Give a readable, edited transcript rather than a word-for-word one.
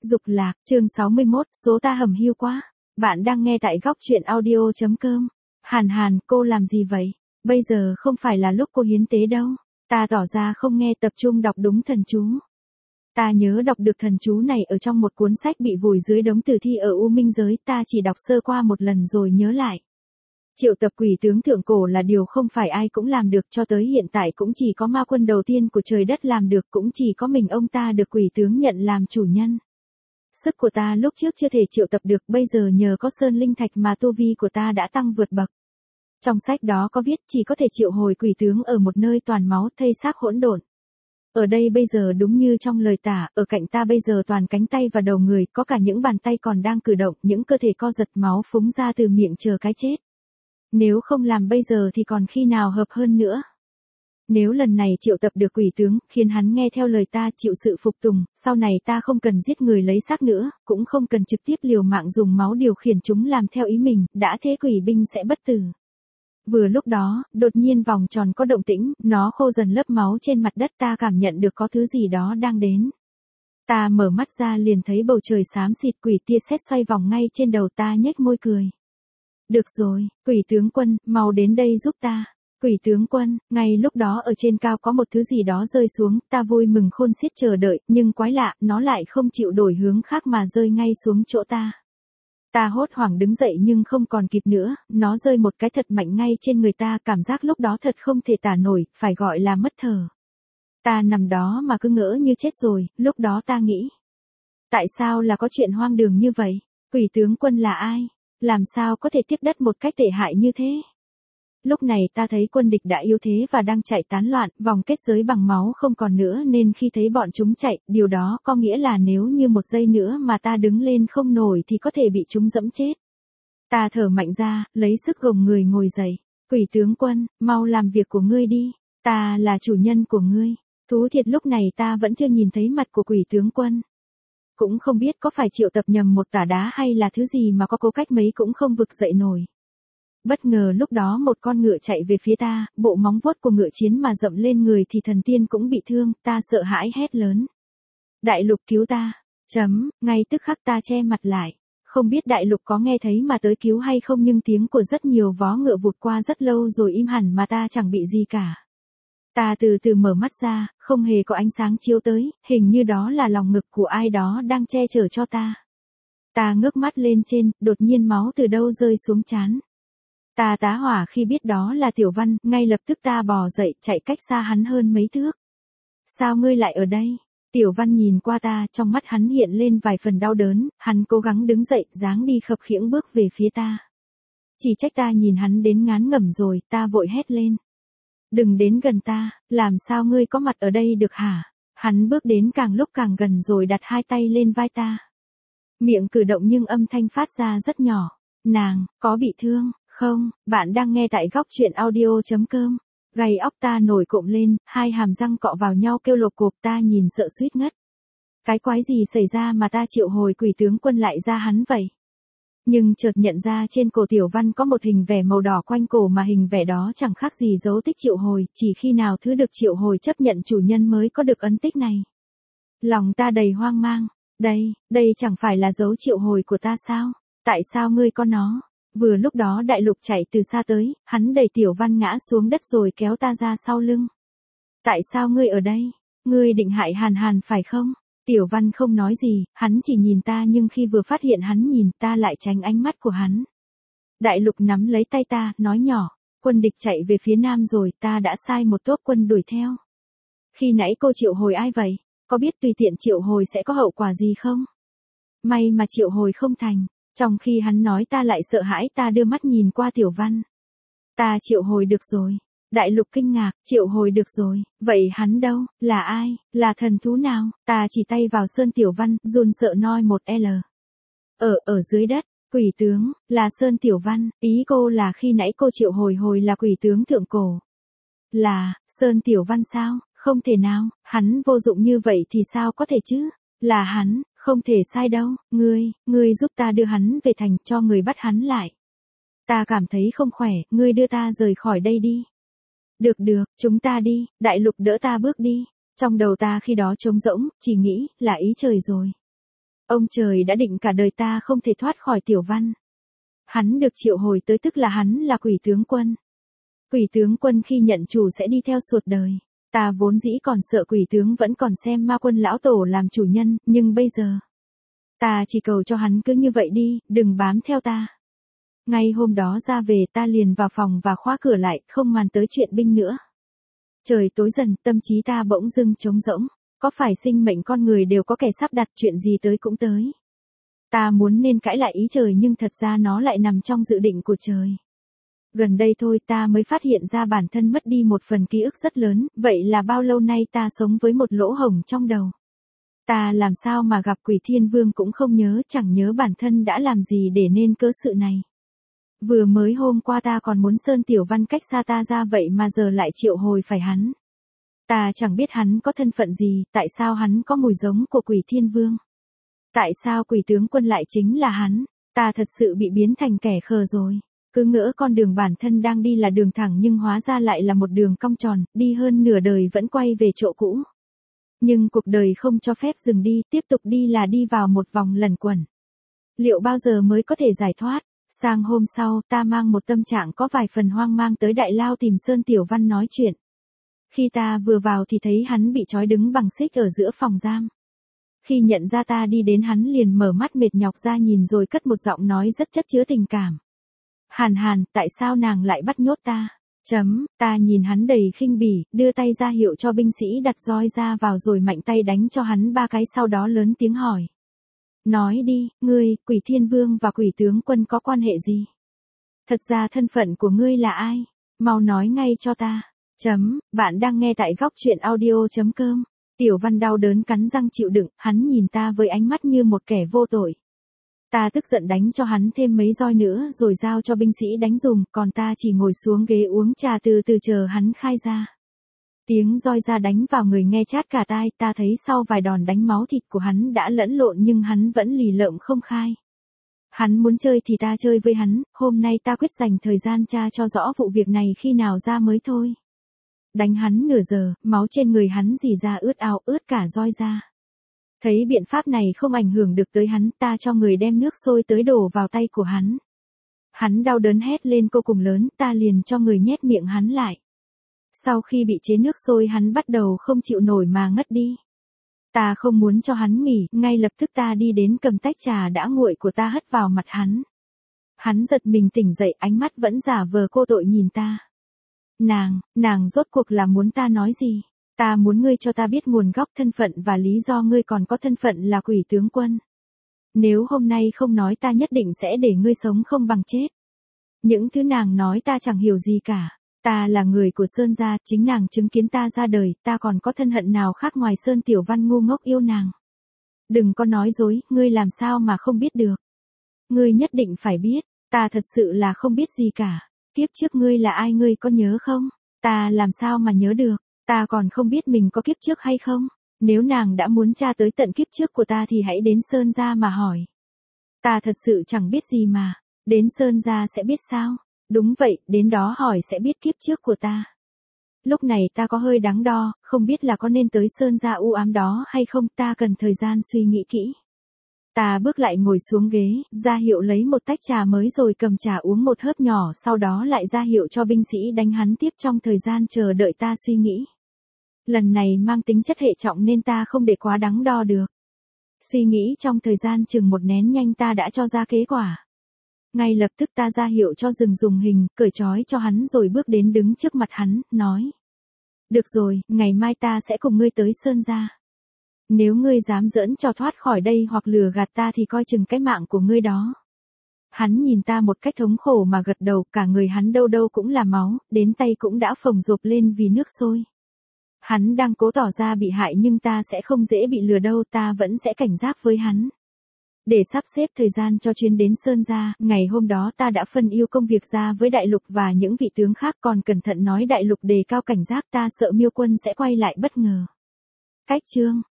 Dục lạc, chương 61, số ta hầm hiu quá. Bạn đang nghe tại góc truyện audio.com. Hàn Hàn, cô làm gì vậy? Bây giờ không phải là lúc cô hiến tế đâu. Ta tỏ ra không nghe, tập trung đọc đúng thần chú. Ta nhớ đọc được thần chú này ở trong một cuốn sách bị vùi dưới đống tử thi ở U Minh giới, ta chỉ đọc sơ qua một lần rồi nhớ lại. Triệu tập quỷ tướng thượng cổ là điều không phải ai cũng làm được, cho tới hiện tại cũng chỉ có ma quân đầu tiên của trời đất làm được, cũng chỉ có mình ông ta được quỷ tướng nhận làm chủ nhân. Sức của ta lúc trước chưa thể triệu tập được, bây giờ nhờ có sơn linh thạch mà tu vi của ta đã tăng vượt bậc. Trong sách đó có viết chỉ có thể triệu hồi quỷ tướng ở một nơi toàn máu thây xác hỗn độn. Ở đây bây giờ đúng như trong lời tả, ở cạnh ta bây giờ toàn cánh tay và đầu người, có cả những bàn tay còn đang cử động, những cơ thể co giật, máu phúng ra từ miệng chờ cái chết. Nếu không làm bây giờ thì còn khi nào hợp hơn nữa. Nếu lần này triệu tập được quỷ tướng, khiến hắn nghe theo lời ta, chịu sự phục tùng, sau này ta không cần giết người lấy xác nữa, cũng không cần trực tiếp liều mạng dùng máu điều khiển chúng làm theo ý mình, đã thế quỷ binh sẽ bất tử. Vừa lúc đó, đột nhiên vòng tròn có động tĩnh, nó khô dần lớp máu trên mặt đất, ta cảm nhận được có thứ gì đó đang đến. Ta mở mắt ra liền thấy bầu trời xám xịt, quỷ tia sét xoay vòng ngay trên đầu ta, nhếch môi cười. Được rồi, quỷ tướng quân, mau đến đây giúp ta. Quỷ tướng quân, ngay lúc đó ở trên cao có một thứ gì đó rơi xuống, ta vui mừng khôn xiết chờ đợi, nhưng quái lạ, nó lại không chịu đổi hướng khác mà rơi ngay xuống chỗ ta. Ta hốt hoảng đứng dậy nhưng không còn kịp nữa, nó rơi một cái thật mạnh ngay trên người ta, cảm giác lúc đó thật không thể tả nổi, phải gọi là mất thở. Ta nằm đó mà cứ ngỡ như chết rồi, lúc đó ta nghĩ. Tại sao là có chuyện hoang đường như vậy? Quỷ tướng quân là ai? Làm sao có thể tiếp đất một cách tệ hại như thế? Lúc này ta thấy quân địch đã yếu thế và đang chạy tán loạn, vòng kết giới bằng máu không còn nữa, nên khi thấy bọn chúng chạy, điều đó có nghĩa là nếu như một giây nữa mà ta đứng lên không nổi thì có thể bị chúng dẫm chết. Ta thở mạnh ra, lấy sức gồng người ngồi dậy. Quỷ tướng quân, mau làm việc của ngươi đi, ta là chủ nhân của ngươi. Thú thiệt lúc này ta vẫn chưa nhìn thấy mặt của quỷ tướng quân. Cũng không biết có phải triệu tập nhầm một tảng đá hay là thứ gì mà có cố cách mấy cũng không vực dậy nổi. Bất ngờ lúc đó một con ngựa chạy về phía ta, bộ móng vuốt của ngựa chiến mà dậm lên người thì thần tiên cũng bị thương, ta sợ hãi hét lớn. Đại lục cứu ta, ngay tức khắc ta che mặt lại. Không biết đại lục có nghe thấy mà tới cứu hay không, nhưng tiếng của rất nhiều vó ngựa vụt qua rất lâu rồi im hẳn mà ta chẳng bị gì cả. Ta từ từ mở mắt ra, không hề có ánh sáng chiếu tới, hình như đó là lòng ngực của ai đó đang che chở cho ta. Ta ngước mắt lên trên, đột nhiên máu từ đâu rơi xuống trán. Ta tá hỏa khi biết đó là Tiểu Văn, ngay lập tức ta bò dậy, chạy cách xa hắn hơn mấy thước. Sao ngươi lại ở đây? Tiểu Văn nhìn qua ta, trong mắt hắn hiện lên vài phần đau đớn, hắn cố gắng đứng dậy, dáng đi khập khiễng bước về phía ta. Chỉ trách ta nhìn hắn đến ngán ngẩm rồi, ta vội hét lên. Đừng đến gần ta, làm sao ngươi có mặt ở đây được hả? Hắn bước đến càng lúc càng gần rồi đặt hai tay lên vai ta. Miệng cử động nhưng âm thanh phát ra rất nhỏ. Nàng, có bị thương? Không, bạn đang nghe tại góc truyện audio.com. Gai óc ta nổi cộm lên, hai hàm răng cọ vào nhau kêu lộp cộp, ta nhìn sợ suýt ngất. Cái quái gì xảy ra mà ta triệu hồi quỷ tướng quân lại ra hắn vậy? Nhưng chợt nhận ra trên cổ Tiểu Văn có một hình vẽ màu đỏ quanh cổ, mà hình vẽ đó chẳng khác gì dấu tích triệu hồi, chỉ khi nào thứ được triệu hồi chấp nhận chủ nhân mới có được ấn tích này. Lòng ta đầy hoang mang, đây chẳng phải là dấu triệu hồi của ta sao? Tại sao ngươi có nó? Vừa lúc đó Đại Lục chạy từ xa tới, hắn đẩy Tiểu Văn ngã xuống đất rồi kéo ta ra sau lưng. Tại sao ngươi ở đây? Ngươi định hại Hàn Hàn phải không? Tiểu Văn không nói gì, hắn chỉ nhìn ta, nhưng khi vừa phát hiện hắn nhìn ta lại tránh ánh mắt của hắn. Đại Lục nắm lấy tay ta, nói nhỏ, quân địch chạy về phía nam rồi, ta đã sai một tốp quân đuổi theo. Khi nãy cô triệu hồi ai vậy? Có biết tùy tiện triệu hồi sẽ có hậu quả gì không? May mà triệu hồi không thành. Trong khi hắn nói ta lại sợ hãi, ta đưa mắt nhìn qua Tiểu Văn. Ta triệu hồi được rồi. Đại Lục kinh ngạc, triệu hồi được rồi, vậy hắn đâu, là ai, là thần thú nào? Ta chỉ tay vào Sơn Tiểu Văn, run sợ nói một L. Ở dưới đất, quỷ tướng, là Sơn Tiểu Văn, ý cô là khi nãy cô triệu hồi là quỷ tướng thượng cổ. Là, Sơn Tiểu Văn sao, không thể nào, hắn vô dụng như vậy thì sao có thể chứ, là hắn, không thể sai đâu, ngươi giúp ta đưa hắn về thành, cho người bắt hắn lại. Ta cảm thấy không khỏe, ngươi đưa ta rời khỏi đây đi. Được, chúng ta đi, Đại Lục đỡ ta bước đi. Trong đầu ta khi đó trống rỗng, chỉ nghĩ, là ý trời rồi. Ông trời đã định cả đời ta không thể thoát khỏi Tiểu Văn. Hắn được triệu hồi tới tức là hắn là quỷ tướng quân. Quỷ tướng quân khi nhận chủ sẽ đi theo suốt đời. Ta vốn dĩ còn sợ quỷ tướng vẫn còn xem ma quân lão tổ làm chủ nhân, nhưng bây giờ, ta chỉ cầu cho hắn cứ như vậy đi, đừng bám theo ta. Ngay hôm đó ra về ta liền vào phòng và khóa cửa lại, không màn tới chuyện binh nữa. Trời tối dần, tâm trí ta bỗng dưng trống rỗng. Có phải sinh mệnh con người đều có kẻ sắp đặt, chuyện gì tới cũng tới. Ta muốn nên cãi lại ý trời nhưng thật ra nó lại nằm trong dự định của trời. Gần đây thôi ta mới phát hiện ra bản thân mất đi một phần ký ức rất lớn, vậy là bao lâu nay ta sống với một lỗ hổng trong đầu. Ta làm sao mà gặp Quỷ Thiên Vương cũng không nhớ, chẳng nhớ bản thân đã làm gì để nên cớ sự này. Vừa mới hôm qua ta còn muốn Sơn Tiểu Văn cách xa ta ra vậy mà giờ lại triệu hồi phải hắn. Ta chẳng biết hắn có thân phận gì, tại sao hắn có mùi giống của Quỷ Thiên Vương. Tại sao quỷ tướng quân lại chính là hắn, ta thật sự bị biến thành kẻ khờ rồi. Cứ ngỡ con đường bản thân đang đi là đường thẳng nhưng hóa ra lại là một đường cong tròn, đi hơn nửa đời vẫn quay về chỗ cũ. Nhưng cuộc đời không cho phép dừng đi, tiếp tục đi là đi vào một vòng luẩn quẩn. Liệu bao giờ mới có thể giải thoát? Sang hôm sau, ta mang một tâm trạng có vài phần hoang mang tới Đại Lao tìm Sơn Tiểu Văn nói chuyện. Khi ta vừa vào thì thấy hắn bị trói đứng bằng xích ở giữa phòng giam. Khi nhận ra ta đi đến hắn liền mở mắt mệt nhọc ra nhìn rồi cất một giọng nói rất chất chứa tình cảm. Hàn Hàn, tại sao nàng lại bắt nhốt ta? Ta nhìn hắn đầy khinh bỉ, đưa tay ra hiệu cho binh sĩ đặt roi ra vào rồi mạnh tay đánh cho hắn 3 cái sau đó lớn tiếng hỏi. Nói đi, ngươi, Quỷ Thiên Vương và Quỷ Tướng Quân có quan hệ gì? Thật ra thân phận của ngươi là ai? Mau nói ngay cho ta. Bạn đang nghe tại góc truyện audio.com. Tiểu Văn đau đớn cắn răng chịu đựng, hắn nhìn ta với ánh mắt như một kẻ vô tội. Ta tức giận đánh cho hắn thêm mấy roi nữa rồi giao cho binh sĩ đánh dùm, còn ta chỉ ngồi xuống ghế uống trà từ từ chờ hắn khai ra. Tiếng roi ra đánh vào người nghe chát cả tai, ta thấy sau vài đòn đánh máu thịt của hắn đã lẫn lộn nhưng hắn vẫn lì lợm không khai. Hắn muốn chơi thì ta chơi với hắn, hôm nay ta quyết dành thời gian tra cho rõ vụ việc này khi nào ra mới thôi. Đánh hắn nửa giờ, máu trên người hắn rỉ ra ướt áo ướt cả roi ra. Thấy biện pháp này không ảnh hưởng được tới hắn, ta cho người đem nước sôi tới đổ vào tay của hắn. Hắn đau đớn hét lên vô cùng lớn, ta liền cho người nhét miệng hắn lại. Sau khi bị chế nước sôi hắn bắt đầu không chịu nổi mà ngất đi. Ta không muốn cho hắn nghỉ, ngay lập tức ta đi đến cầm tách trà đã nguội của ta hất vào mặt hắn. Hắn giật mình tỉnh dậy, ánh mắt vẫn giả vờ cô tội nhìn ta. Nàng rốt cuộc là muốn ta nói gì? Ta muốn ngươi cho ta biết nguồn gốc thân phận và lý do ngươi còn có thân phận là Quỷ Tướng Quân. Nếu hôm nay không nói ta nhất định sẽ để ngươi sống không bằng chết. Những thứ nàng nói ta chẳng hiểu gì cả. Ta là người của Sơn gia, chính nàng chứng kiến ta ra đời, ta còn có thân hận nào khác ngoài Sơn Tiểu Văn ngu ngốc yêu nàng. Đừng có nói dối, ngươi làm sao mà không biết được. Ngươi nhất định phải biết, ta thật sự là không biết gì cả. Kiếp trước ngươi là ai ngươi có nhớ không? Ta làm sao mà nhớ được, ta còn không biết mình có kiếp trước hay không. Nếu nàng đã muốn tra tới tận kiếp trước của ta thì hãy đến Sơn gia mà hỏi. Ta thật sự chẳng biết gì mà, đến Sơn gia sẽ biết sao? Đúng vậy, đến đó hỏi sẽ biết kiếp trước của ta. Lúc này ta có hơi đắn đo, không biết là có nên tới Sơn gia u ám đó hay không, ta cần thời gian suy nghĩ kỹ. Ta bước lại ngồi xuống ghế, ra hiệu lấy một tách trà mới rồi cầm trà uống một hớp nhỏ, sau đó lại ra hiệu cho binh sĩ đánh hắn tiếp trong thời gian chờ đợi ta suy nghĩ. Lần này mang tính chất hệ trọng nên ta không để quá đắn đo được. Suy nghĩ trong thời gian chừng một nén nhanh ta đã cho ra kết quả. Ngay lập tức ta ra hiệu cho dừng dùng hình, cởi trói cho hắn rồi bước đến đứng trước mặt hắn, nói. Được rồi, ngày mai ta sẽ cùng ngươi tới Sơn gia. Nếu ngươi dám giỡn cho thoát khỏi đây hoặc lừa gạt ta thì coi chừng cái mạng của ngươi đó. Hắn nhìn ta một cách thống khổ mà gật đầu, cả người hắn đâu đâu cũng là máu, đến tay cũng đã phồng rộp lên vì nước sôi. Hắn đang cố tỏ ra bị hại nhưng ta sẽ không dễ bị lừa đâu, ta vẫn sẽ cảnh giác với hắn. Để sắp xếp thời gian cho chuyến đến Sơn gia, ngày hôm đó ta đã phân ưu công việc ra với Đại Lục và những vị tướng khác, còn cẩn thận nói Đại Lục đề cao cảnh giác, ta sợ Miêu Quân sẽ quay lại bất ngờ. Cách chương